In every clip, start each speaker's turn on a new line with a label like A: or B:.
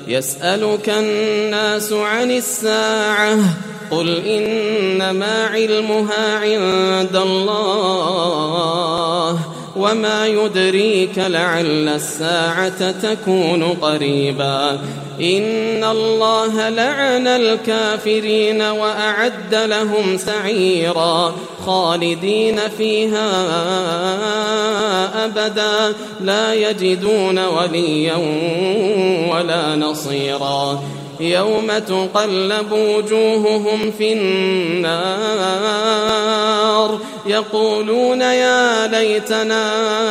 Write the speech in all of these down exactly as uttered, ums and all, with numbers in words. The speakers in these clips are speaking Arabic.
A: يسألك الناس عن الساعة قل إنما علمها عند الله وما يدريك لعل الساعة تكون قريبا إن الله لعن الكافرين وأعد لهم سعيرا خالدين فيها أبدا لا يجدون وليا ولا نصيرا يوم تقلب وجوههم في النار يقولون يا ليتنا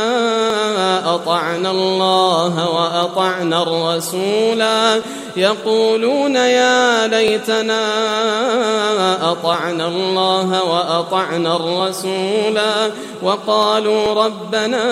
A: أطعنا الله وأطعنا الرسولا يقولون يا ليتنا أطعنا الله وأطعنا الرسولا وقالوا ربنا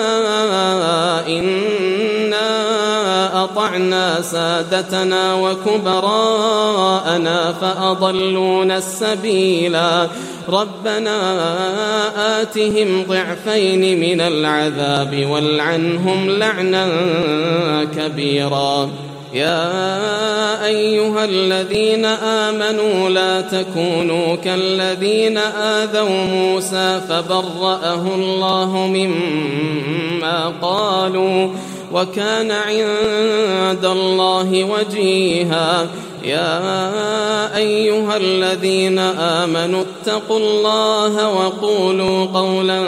A: إنا أطعنا سادتنا وكبراءنا فأضلونا السبيلا ربنا آتهم ضعفين من العذاب والعنهم لعنا كبيرا يا أيها الذين آمنوا لا تكونوا كالذين آذوا موسى فبرأه الله مما قالوا وكان عند الله وجيها يا أيها الذين آمنوا اتقوا الله وقولوا قولا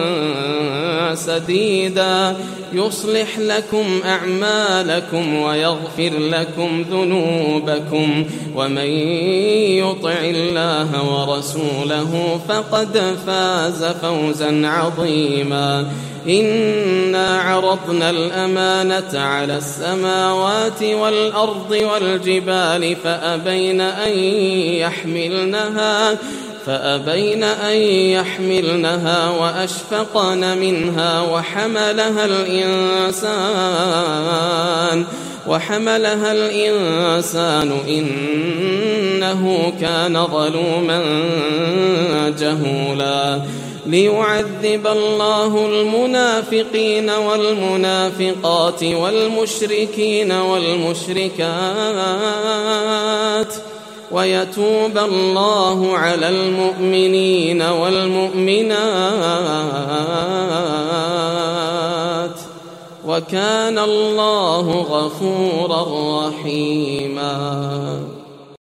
A: سديدا يصلح لكم أعمالكم ويغفر لكم ذنوبكم ومن يطع الله ورسوله فقد فاز فوزا عظيما إنا عرضنا الأمانة على السماوات والأرض والجبال فأبين أن يحملنها فأبين أن يحملنها وأشفقن منها وحملها الإنسان وحملها الإنسان إنه كان ظلوما جهولا ليعذب الله المنافقين والمنافقات والمشركين والمشركات ويتوب الله على المؤمنين والمؤمنات وكان الله غفورا رحيما.